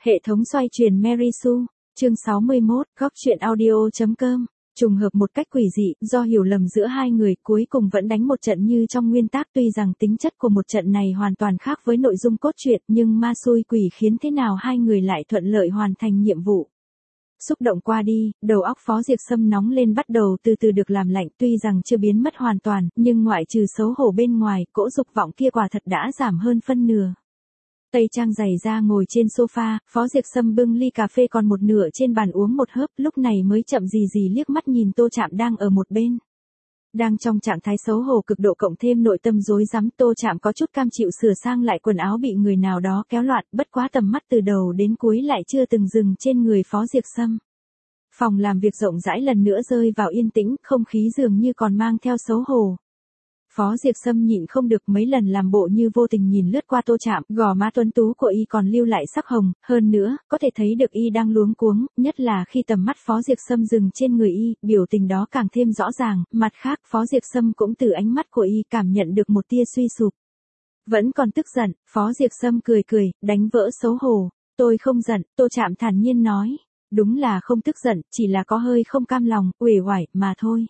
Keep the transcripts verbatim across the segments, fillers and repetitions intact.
Hệ thống xoay truyền Mary Sue, chương sáu mươi mốt, góc truyện audio.com. Trùng hợp một cách quỷ dị, do hiểu lầm giữa hai người, cuối cùng vẫn đánh một trận như trong nguyên tác. Tuy rằng tính chất của một trận này hoàn toàn khác với nội dung cốt truyện, nhưng ma xui quỷ khiến thế nào hai người lại thuận lợi hoàn thành nhiệm vụ. Xúc động qua đi, đầu óc Phó Diệp Sâm nóng lên bắt đầu từ từ được làm lạnh. Tuy rằng chưa biến mất hoàn toàn, nhưng ngoại trừ xấu hổ bên ngoài, cỗ dục vọng kia quả thật đã giảm hơn phân nửa. Tây trang giày ra ngồi trên sofa, Phó Diệp Sâm bưng ly cà phê còn một nửa trên bàn uống một hớp, lúc này mới chậm gì gì liếc mắt nhìn Tô Trạm đang ở một bên. Đang trong trạng thái xấu hổ cực độ cộng thêm nội tâm rối rắm, Tô Trạm có chút cam chịu sửa sang lại quần áo bị người nào đó kéo loạn, bất quá tầm mắt từ đầu đến cuối lại chưa từng dừng trên người Phó Diệp Sâm. Phòng làm việc rộng rãi lần nữa rơi vào yên tĩnh, không khí dường như còn mang theo xấu hổ. Phó Diệp Sâm nhịn không được mấy lần làm bộ như vô tình nhìn lướt qua Tô Trạm, gò má tuấn tú của y còn lưu lại sắc hồng, hơn nữa, có thể thấy được y đang luống cuống, nhất là khi tầm mắt Phó Diệp Sâm dừng trên người y, biểu tình đó càng thêm rõ ràng, mặt khác Phó Diệp Sâm cũng từ ánh mắt của y cảm nhận được một tia suy sụp. Vẫn còn tức giận, Phó Diệp Sâm cười cười, đánh vỡ xấu hổ, tôi không giận, Tô Trạm thản nhiên nói, đúng là không tức giận, chỉ là có hơi không cam lòng, uể oải, mà thôi.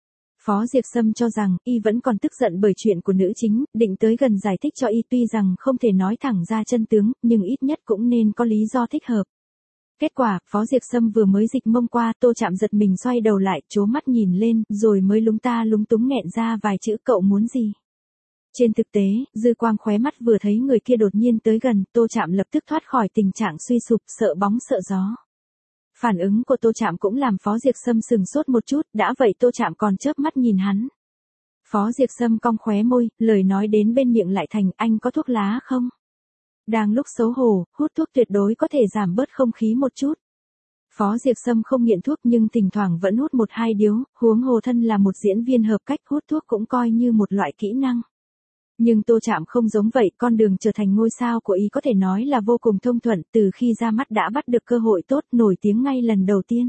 Phó Diệp Sâm cho rằng, y vẫn còn tức giận bởi chuyện của nữ chính, định tới gần giải thích cho y, tuy rằng không thể nói thẳng ra chân tướng, nhưng ít nhất cũng nên có lý do thích hợp. Kết quả, Phó Diệp Sâm vừa mới dịch mông qua, Tô Trạm giật mình xoay đầu lại, trố mắt nhìn lên, rồi mới lúng ta lúng túng nghẹn ra vài chữ cậu muốn gì. Trên thực tế, dư quang khóe mắt vừa thấy người kia đột nhiên tới gần, Tô Trạm lập tức thoát khỏi tình trạng suy sụp, sợ bóng sợ gió. Phản ứng của Tô Trạm cũng làm Phó Diệp Sâm sừng sốt một chút, đã vậy Tô Trạm còn chớp mắt nhìn hắn. Phó Diệp Sâm cong khóe môi, lời nói đến bên miệng lại thành, anh có thuốc lá không? Đang lúc xấu hổ, hút thuốc tuyệt đối có thể giảm bớt không khí một chút. Phó Diệp Sâm không nghiện thuốc nhưng thỉnh thoảng vẫn hút một hai điếu, huống hồ thân là một diễn viên hợp cách, hút thuốc cũng coi như một loại kỹ năng. Nhưng Tô Trạm không giống vậy, con đường trở thành ngôi sao của y có thể nói là vô cùng thông thuận, từ khi ra mắt đã bắt được cơ hội tốt, nổi tiếng ngay lần đầu tiên.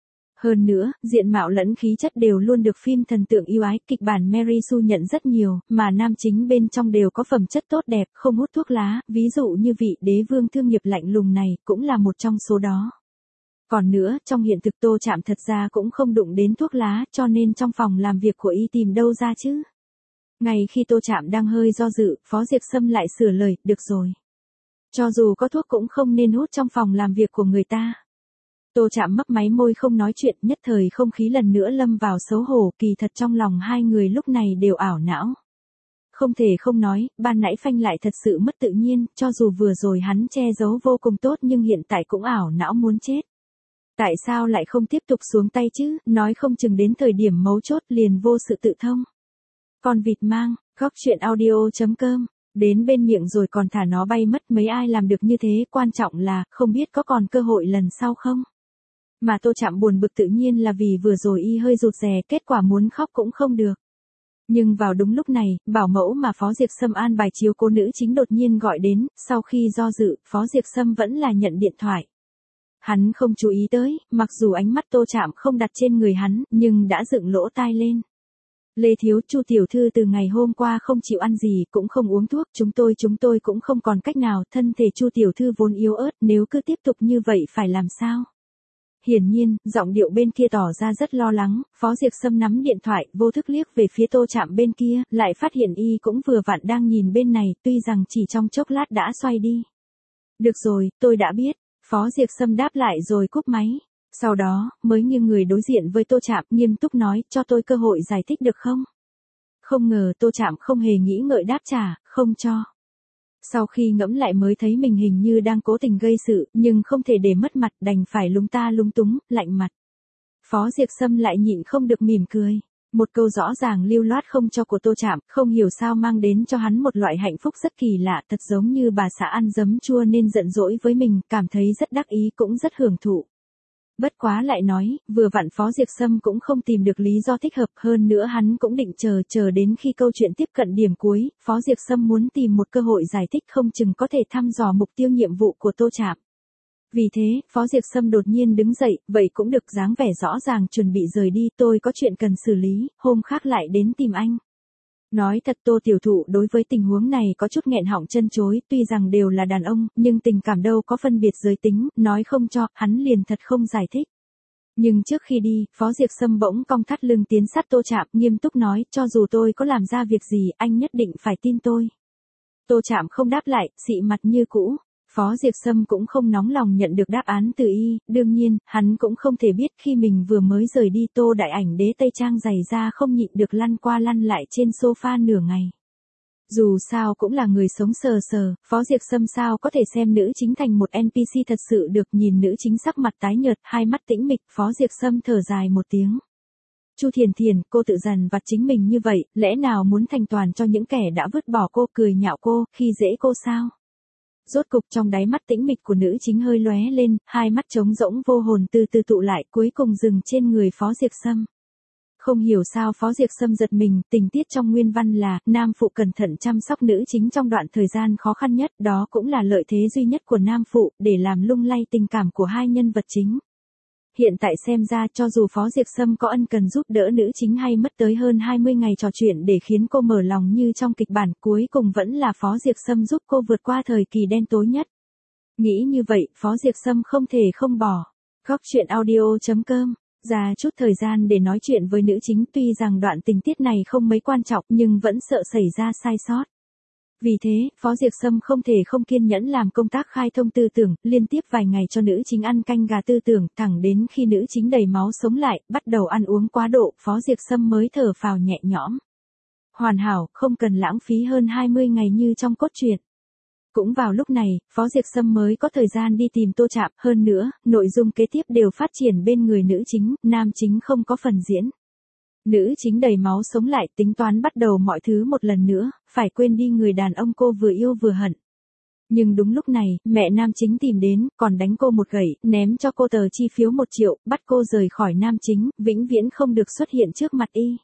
Hơn nữa, diện mạo lẫn khí chất đều luôn được phim thần tượng yêu ái, kịch bản Mary Sue nhận rất nhiều, mà nam chính bên trong đều có phẩm chất tốt đẹp, không hút thuốc lá, ví dụ như vị đế vương thương nghiệp lạnh lùng này, cũng là một trong số đó. Còn nữa, trong hiện thực Tô Trạm thật ra cũng không đụng đến thuốc lá, cho nên trong phòng làm việc của y tìm đâu ra chứ. Ngay khi Tô Trạm đang hơi do dự, Phó Diệp Sâm lại sửa lời, được rồi. Cho dù có thuốc cũng không nên hút trong phòng làm việc của người ta. Tô Trạm mấp máy môi không nói chuyện, nhất thời không khí lần nữa lâm vào xấu hổ, kỳ thật trong lòng hai người lúc này đều ảo não. Không thể không nói, ban nãy phanh lại thật sự mất tự nhiên, cho dù vừa rồi hắn che giấu vô cùng tốt nhưng hiện tại cũng ảo não muốn chết. Tại sao lại không tiếp tục xuống tay chứ, nói không chừng đến thời điểm mấu chốt liền vô sự tự thông. Con vịt mang, góc truyện audio.com, đến bên miệng rồi còn thả nó bay mất, mấy ai làm được như thế, quan trọng là, không biết có còn cơ hội lần sau không. Mà Tô Trạm buồn bực tự nhiên là vì vừa rồi y hơi rụt rè, kết quả muốn khóc cũng không được. Nhưng vào đúng lúc này, bảo mẫu mà Phó Diệp Sâm an bài chiếu cố nữ chính đột nhiên gọi đến, sau khi do dự, Phó Diệp Sâm vẫn là nhận điện thoại. Hắn không chú ý tới, mặc dù ánh mắt Tô Trạm không đặt trên người hắn, nhưng đã dựng lỗ tai lên. Lê Thiếu, Chu tiểu thư từ ngày hôm qua không chịu ăn gì, cũng không uống thuốc, chúng tôi chúng tôi cũng không còn cách nào, thân thể Chu tiểu thư vốn yếu ớt, nếu cứ tiếp tục như vậy phải làm sao? Hiển nhiên, giọng điệu bên kia tỏ ra rất lo lắng, Phó Diệp Sâm nắm điện thoại, vô thức liếc về phía Tô Trạm bên kia, lại phát hiện y cũng vừa vặn đang nhìn bên này, tuy rằng chỉ trong chốc lát đã xoay đi. Được rồi, tôi đã biết, Phó Diệp Sâm đáp lại rồi cúp máy. Sau đó, mới nghiêng người đối diện với Tô Trạm, nghiêm túc nói, cho tôi cơ hội giải thích được không? Không ngờ Tô Trạm không hề nghĩ ngợi đáp trả, không cho. Sau khi ngẫm lại mới thấy mình hình như đang cố tình gây sự, nhưng không thể để mất mặt, đành phải lúng ta lúng túng, lạnh mặt. Phó Diệp Sâm lại nhịn không được mỉm cười. Một câu rõ ràng lưu loát không cho của Tô Trạm, không hiểu sao mang đến cho hắn một loại hạnh phúc rất kỳ lạ, thật giống như bà xã ăn giấm chua nên giận dỗi với mình, cảm thấy rất đắc ý cũng rất hưởng thụ. Bất quá lại nói, vừa vặn Phó Diệp Sâm cũng không tìm được lý do thích hợp, hơn nữa hắn cũng định chờ chờ đến khi câu chuyện tiếp cận điểm cuối, Phó Diệp Sâm muốn tìm một cơ hội giải thích không chừng có thể thăm dò mục tiêu nhiệm vụ của Tô Trạm. Vì thế, Phó Diệp Sâm đột nhiên đứng dậy, vậy cũng được, dáng vẻ rõ ràng chuẩn bị rời đi, tôi có chuyện cần xử lý, hôm khác lại đến tìm anh. Nói thật Tô Tiểu Thụ đối với tình huống này có chút nghẹn họng chân chối, tuy rằng đều là đàn ông, nhưng tình cảm đâu có phân biệt giới tính, nói không cho, hắn liền thật không giải thích. Nhưng trước khi đi, Phó Diệp Sâm bỗng cong thắt lưng tiến sát Tô Trạm, nghiêm túc nói, cho dù tôi có làm ra việc gì, anh nhất định phải tin tôi. Tô Trạm không đáp lại, xị mặt như cũ. Phó Diệp Sâm cũng không nóng lòng nhận được đáp án từ y, đương nhiên, hắn cũng không thể biết khi mình vừa mới rời đi Tô Đại Ảnh Đế Tây Trang giày ra không nhịn được lăn qua lăn lại trên sofa nửa ngày. Dù sao cũng là người sống sờ sờ, Phó Diệp Sâm sao có thể xem nữ chính thành một en pê xê thật sự được, nhìn nữ chính sắc mặt tái nhợt, hai mắt tĩnh mịch, Phó Diệp Sâm thở dài một tiếng. Chu Thiền Thiền, cô tự dằn vặt chính mình như vậy, lẽ nào muốn thành toàn cho những kẻ đã vứt bỏ cô, cười nhạo cô, khi dễ cô sao? Rốt cục trong đáy mắt tĩnh mịch của nữ chính hơi lóe lên, hai mắt trống rỗng vô hồn từ từ tụ lại, cuối cùng dừng trên người Phó Diệp Sâm. Không hiểu sao Phó Diệp Sâm giật mình, tình tiết trong nguyên văn là, nam phụ cẩn thận chăm sóc nữ chính trong đoạn thời gian khó khăn nhất, đó cũng là lợi thế duy nhất của nam phụ, để làm lung lay tình cảm của hai nhân vật chính. Hiện tại xem ra cho dù Phó Diệp Sâm có ân cần giúp đỡ nữ chính hay mất tới hơn hai mươi ngày trò chuyện để khiến cô mở lòng như trong kịch bản, cuối cùng vẫn là Phó Diệp Sâm giúp cô vượt qua thời kỳ đen tối nhất. Nghĩ như vậy, Phó Diệp Sâm không thể không bỏ. Góc truyện audio chấm com ra chút thời gian để nói chuyện với nữ chính, tuy rằng đoạn tình tiết này không mấy quan trọng nhưng vẫn sợ xảy ra sai sót. Vì thế, Phó Diệp Sâm không thể không kiên nhẫn làm công tác khai thông tư tưởng, liên tiếp vài ngày cho nữ chính ăn canh gà tư tưởng, thẳng đến khi nữ chính đầy máu sống lại, bắt đầu ăn uống quá độ, Phó Diệp Sâm mới thở phào nhẹ nhõm. Hoàn hảo, không cần lãng phí hơn hai mươi ngày như trong cốt truyện. Cũng vào lúc này, Phó Diệp Sâm mới có thời gian đi tìm Tô Trạm, hơn nữa, nội dung kế tiếp đều phát triển bên người nữ chính, nam chính không có phần diễn. Nữ chính đầy máu sống lại, tính toán bắt đầu mọi thứ một lần nữa, phải quên đi người đàn ông cô vừa yêu vừa hận. Nhưng đúng lúc này, mẹ nam chính tìm đến, còn đánh cô một gậy, ném cho cô tờ chi phiếu một triệu, bắt cô rời khỏi nam chính, vĩnh viễn không được xuất hiện trước mặt y.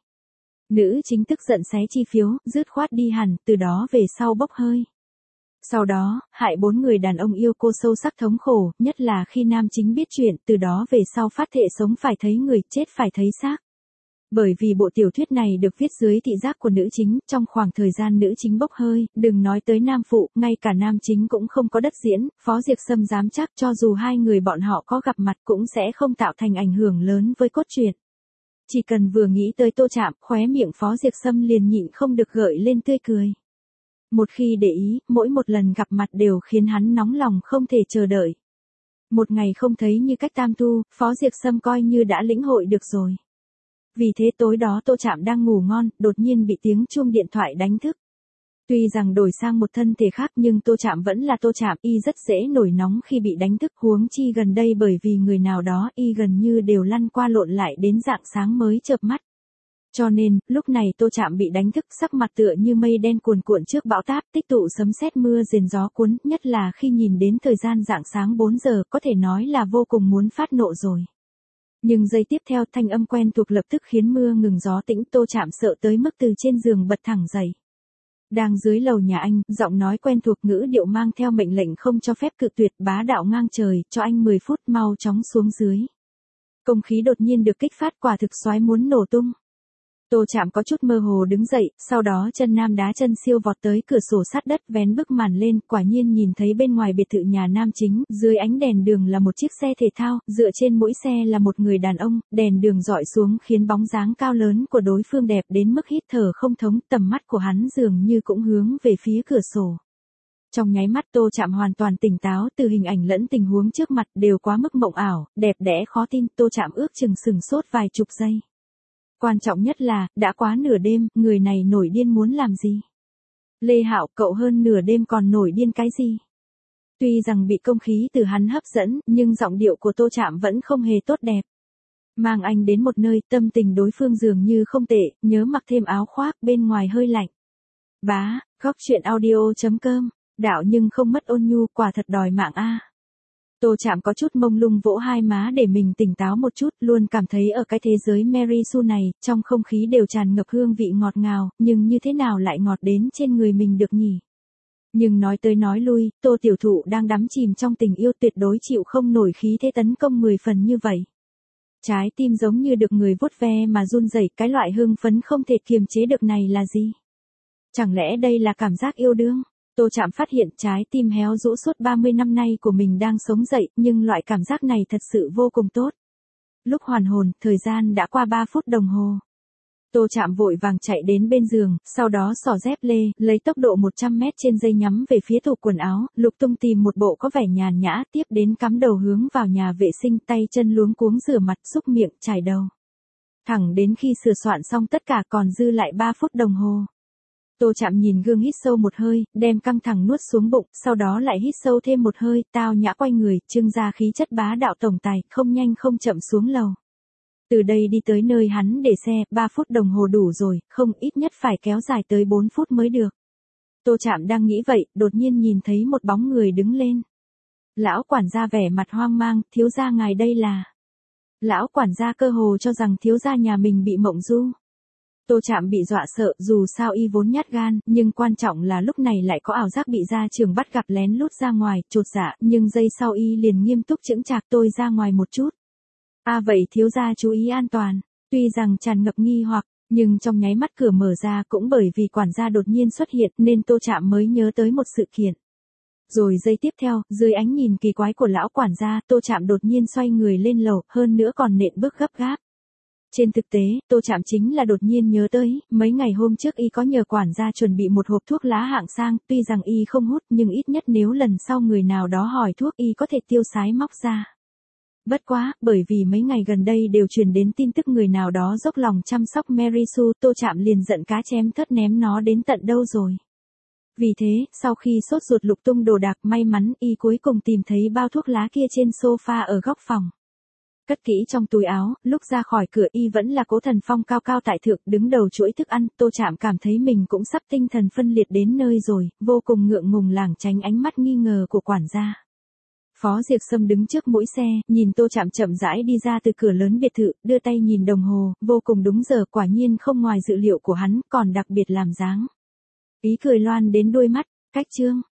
Nữ chính tức giận xé chi phiếu, dứt khoát đi hẳn, từ đó về sau bốc hơi. Sau đó, hại bốn người đàn ông yêu cô sâu sắc thống khổ, nhất là khi nam chính biết chuyện, từ đó về sau phát thệ sống phải thấy người, chết phải thấy xác. Bởi vì bộ tiểu thuyết này được viết dưới thị giác của nữ chính, trong khoảng thời gian nữ chính bốc hơi, đừng nói tới nam phụ, ngay cả nam chính cũng không có đất diễn, Phó Diệp Sâm dám chắc cho dù hai người bọn họ có gặp mặt cũng sẽ không tạo thành ảnh hưởng lớn với cốt truyện. Chỉ cần vừa nghĩ tới Tô Trạm, khóe miệng Phó Diệp Sâm liền nhịn không được gợi lên tươi cười. Một khi để ý, mỗi một lần gặp mặt đều khiến hắn nóng lòng không thể chờ đợi. Một ngày không thấy như cách tam tu, Phó Diệp Sâm coi như đã lĩnh hội được rồi. Vì thế tối đó Tô Trạm đang ngủ ngon, đột nhiên bị tiếng chuông điện thoại đánh thức. Tuy rằng đổi sang một thân thể khác nhưng Tô Trạm vẫn là Tô Trạm, y rất dễ nổi nóng khi bị đánh thức, huống chi gần đây bởi vì người nào đó y gần như đều lăn qua lộn lại đến rạng sáng mới chợp mắt. Cho nên, lúc này Tô Trạm bị đánh thức, sắc mặt tựa như mây đen cuồn cuộn trước bão táp, tích tụ sấm sét mưa rền gió cuốn, nhất là khi nhìn đến thời gian rạng sáng bốn giờ, có thể nói là vô cùng muốn phát nộ rồi. Nhưng giây tiếp theo thanh âm quen thuộc lập tức khiến mưa ngừng gió tĩnh, Tô Trạm sợ tới mức từ trên giường bật thẳng dậy. Đang dưới lầu nhà anh, giọng nói quen thuộc ngữ điệu mang theo mệnh lệnh không cho phép cự tuyệt, bá đạo ngang trời, cho anh mười phút mau chóng xuống dưới. Không khí đột nhiên được kích phát, quả thực xoáy muốn nổ tung. Tô Trạm có chút mơ hồ đứng dậy, sau đó chân nam đá chân siêu vọt tới cửa sổ sát đất, vén bức màn lên, quả nhiên nhìn thấy bên ngoài biệt thự nhà nam chính, dưới ánh đèn đường là một chiếc xe thể thao, dựa trên mũi xe là một người đàn ông, đèn đường dọi xuống khiến bóng dáng cao lớn của đối phương đẹp đến mức hít thở không thông, tầm mắt của hắn dường như cũng hướng về phía cửa sổ. Trong nháy mắt Tô Trạm hoàn toàn tỉnh táo, từ hình ảnh lẫn tình huống trước mặt đều quá mức mộng ảo, đẹp đẽ khó tin, Tô Trạm ước chừng sừng sốt vài chục giây. Quan trọng nhất là, đã quá nửa đêm, người này nổi điên muốn làm gì? Lê Hạo, cậu hơn nửa đêm còn nổi điên cái gì? Tuy rằng bị không khí từ hắn hấp dẫn, nhưng giọng điệu của Tô Trạm vẫn không hề tốt đẹp. Mang anh đến một nơi, tâm tình đối phương dường như không tệ, nhớ mặc thêm áo khoác, bên ngoài hơi lạnh. Bá, góc truyện audio chấm com, đạo nhưng không mất ôn nhu, quả thật đòi mạng a. Tô Trạm có chút mông lung vỗ hai má để mình tỉnh táo một chút, luôn cảm thấy ở cái thế giới Mary Sue này, trong không khí đều tràn ngập hương vị ngọt ngào, nhưng như thế nào lại ngọt đến trên người mình được nhỉ? Nhưng nói tới nói lui, Tô Tiểu Thụ đang đắm chìm trong tình yêu, tuyệt đối chịu không nổi khí thế tấn công mười phần như vậy. Trái tim giống như được người vuốt ve mà run rẩy, cái loại hưng phấn không thể kiềm chế được này là gì? Chẳng lẽ đây là cảm giác yêu đương? Tô Trạm phát hiện trái tim héo rũ suốt ba mươi năm nay của mình đang sống dậy, nhưng loại cảm giác này thật sự vô cùng tốt. Lúc hoàn hồn, thời gian đã qua ba phút đồng hồ. Tô Trạm vội vàng chạy đến bên giường, sau đó xỏ dép lê, lấy tốc độ một trăm mét trên giây nhắm về phía tủ quần áo, lục tung tìm một bộ có vẻ nhàn nhã, tiếp đến cắm đầu hướng vào nhà vệ sinh, tay chân luống cuống rửa mặt, xúc miệng, chải đầu. Thẳng đến khi sửa soạn xong tất cả còn dư lại ba phút đồng hồ. Tô Trạm nhìn gương hít sâu một hơi, đem căng thẳng nuốt xuống bụng, sau đó lại hít sâu thêm một hơi, tao nhã quay người, trưng ra khí chất bá đạo tổng tài, không nhanh không chậm xuống lầu. Từ đây đi tới nơi hắn để xe, ba phút đồng hồ đủ rồi, không, ít nhất phải kéo dài tới bốn phút mới được. Tô Trạm đang nghĩ vậy, đột nhiên nhìn thấy một bóng người đứng lên. Lão quản gia vẻ mặt hoang mang, thiếu gia ngài đây là... Lão quản gia cơ hồ cho rằng thiếu gia nhà mình bị mộng du. Tô Trạm bị dọa sợ, dù sao y vốn nhát gan, nhưng quan trọng là lúc này lại có ảo giác bị gia trưởng bắt gặp lén lút ra ngoài, chột dạ, nhưng giây sau y liền nghiêm túc chững chạc, tôi ra ngoài một chút. À vậy thiếu gia chú ý an toàn. Tuy rằng tràn ngập nghi hoặc, nhưng trong nháy mắt cửa mở ra cũng bởi vì quản gia đột nhiên xuất hiện nên Tô Trạm mới nhớ tới một sự kiện. Rồi giây tiếp theo, dưới ánh nhìn kỳ quái của lão quản gia, Tô Trạm đột nhiên xoay người lên lầu, hơn nữa còn nện bước gấp gáp. Trên thực tế, Tô Trạm chính là đột nhiên nhớ tới, mấy ngày hôm trước y có nhờ quản gia chuẩn bị một hộp thuốc lá hạng sang, tuy rằng y không hút nhưng ít nhất nếu lần sau người nào đó hỏi thuốc y có thể tiêu sái móc ra. Bất quá, bởi vì mấy ngày gần đây đều truyền đến tin tức người nào đó dốc lòng chăm sóc Mary Sue, Tô Trạm liền giận cá chém thớt ném nó đến tận đâu rồi. Vì thế, sau khi sốt ruột lục tung đồ đạc, may mắn y cuối cùng tìm thấy bao thuốc lá kia trên sofa ở góc phòng. Cất kỹ trong túi áo, lúc ra khỏi cửa y vẫn là Cố Thần Phong cao cao tại thượng đứng đầu chuỗi thức ăn, Tô Trạm cảm thấy mình cũng sắp tinh thần phân liệt đến nơi rồi, vô cùng ngượng ngùng lảng tránh ánh mắt nghi ngờ của quản gia. Phó Diệp Sâm đứng trước mũi xe, nhìn Tô Trạm chậm rãi đi ra từ cửa lớn biệt thự, đưa tay nhìn đồng hồ, vô cùng đúng giờ, quả nhiên không ngoài dự liệu của hắn, còn đặc biệt làm dáng. Ý cười loan đến đôi mắt, cách chương.